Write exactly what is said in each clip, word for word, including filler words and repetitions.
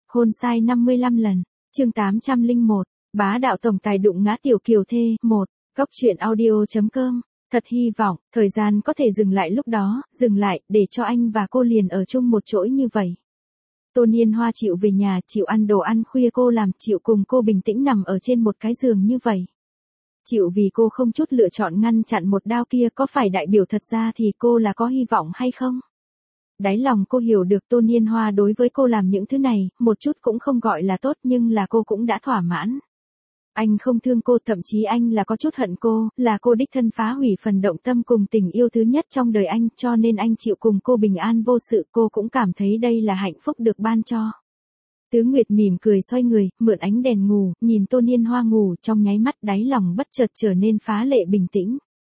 Hôn sai năm mươi lăm lần. Chương tám trăm lẻ một. Bá đạo tổng tài đụng ngã tiểu kiều thê. một. Góc truyện audio chấm com. Thật hy vọng, thời gian có thể dừng lại lúc đó, dừng lại, để cho anh và cô liền ở chung một chỗ như vậy. Tô Niên Hoa chịu về nhà, chịu ăn đồ ăn khuya cô làm, chịu cùng cô bình tĩnh nằm ở trên một cái giường như vậy. Chịu vì cô không chút lựa chọn ngăn chặn một đao kia, có phải đại biểu thật ra thì cô là có hy vọng hay không? Đáy lòng cô hiểu được Tô Niên Hoa đối với cô làm những thứ này, một chút cũng không gọi là tốt, nhưng là cô cũng đã thỏa mãn. Anh không thương cô, thậm chí anh là có chút hận cô, là cô đích thân phá hủy phần động tâm cùng tình yêu thứ nhất trong đời anh, cho nên anh chịu cùng cô bình an vô sự, cô cũng cảm thấy đây là hạnh phúc được ban cho. Tứ Nguyệt mỉm cười xoay người, mượn ánh đèn ngủ, nhìn Tô Niên Hoa ngủ, trong nháy mắt đáy lòng bất chợt trở nên phá lệ bình tĩnh.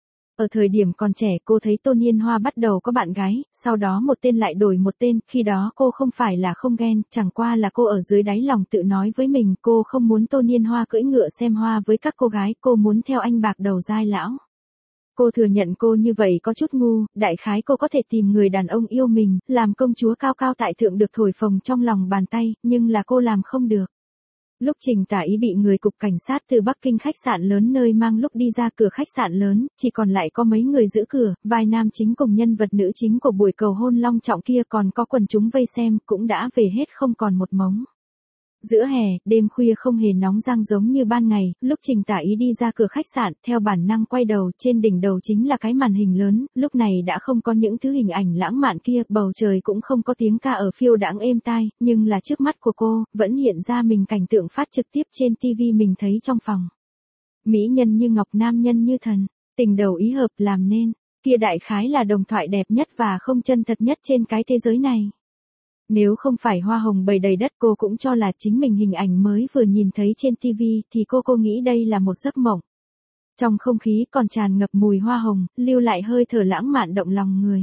Ở thời điểm còn trẻ cô thấy Tô Niên Hoa bắt đầu có bạn gái, sau đó một tên lại đổi một tên, khi đó cô không phải là không ghen, chẳng qua là cô ở dưới đáy lòng tự nói với mình, cô không muốn Tô Niên Hoa cưỡi ngựa xem hoa với các cô gái, cô muốn theo anh bạc đầu dai lão. Cô thừa nhận cô như vậy có chút ngu, đại khái cô có thể tìm người đàn ông yêu mình, làm công chúa cao cao tại thượng được thổi phồng trong lòng bàn tay, nhưng là cô làm không được. Lúc Trình Tả Ý bị người cục cảnh sát từ Bắc Kinh khách sạn lớn nơi mang lúc đi ra cửa khách sạn lớn, chỉ còn lại có mấy người giữ cửa, vai nam chính cùng nhân vật nữ chính của buổi cầu hôn long trọng kia, còn có quần chúng vây xem, cũng đã về hết không còn một mống. Giữa hè, đêm khuya không hề nóng rang giống như ban ngày, lúc Trình Tả Ý đi ra cửa khách sạn, theo bản năng quay đầu, trên đỉnh đầu chính là cái màn hình lớn, lúc này đã không có những thứ hình ảnh lãng mạn kia, bầu trời cũng không có tiếng ca ở phiêu đãng êm tai, nhưng là trước mắt của cô, vẫn hiện ra mình cảnh tượng phát trực tiếp trên tivi mình thấy trong phòng. Mỹ nhân như ngọc, nam nhân như thần, tình đầu ý hợp làm nên, kia đại khái là đồng thoại đẹp nhất và không chân thật nhất trên cái thế giới này. Nếu không phải hoa hồng bầy đầy đất, cô cũng cho là chính mình hình ảnh mới vừa nhìn thấy trên tivi, thì cô cô nghĩ đây là một giấc mộng. Trong không khí còn tràn ngập mùi hoa hồng, lưu lại hơi thở lãng mạn động lòng người.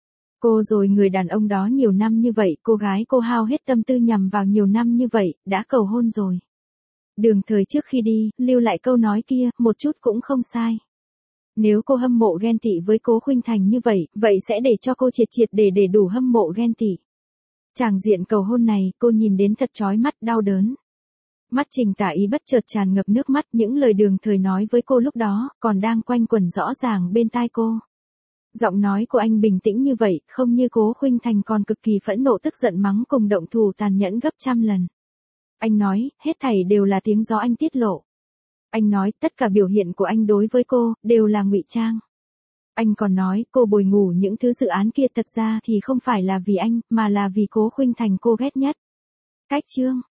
Cô rồi người đàn ông đó nhiều năm như vậy, cô gái cô hao hết tâm tư nhằm vào nhiều năm như vậy, đã cầu hôn rồi. Đường thời trước khi đi, lưu lại câu nói kia, một chút cũng không sai. Nếu cô hâm mộ ghen tị với Cố Khuynh Thành như vậy, vậy sẽ để cho cô triệt triệt để để đủ hâm mộ ghen tị. Tràng diện cầu hôn này, cô nhìn đến thật chói mắt, đau đớn. Mắt Trình Tả Ý bất chợt tràn ngập nước mắt, những lời Đường Thời nói với cô lúc đó, còn đang quanh quẩn rõ ràng bên tai cô. Giọng nói của anh bình tĩnh như vậy, không như Cố Khuynh Thành còn cực kỳ phẫn nộ tức giận mắng cùng động thủ tàn nhẫn gấp trăm lần. Anh nói, hết thảy đều là tiếng gió anh tiết lộ. Anh nói, tất cả biểu hiện của anh đối với cô, đều là ngụy trang. Anh còn nói, cô bồi ngủ những thứ dự án kia thật ra thì không phải là vì anh, mà là vì Cố Khuynh Thành cô ghét nhất. Cách chương.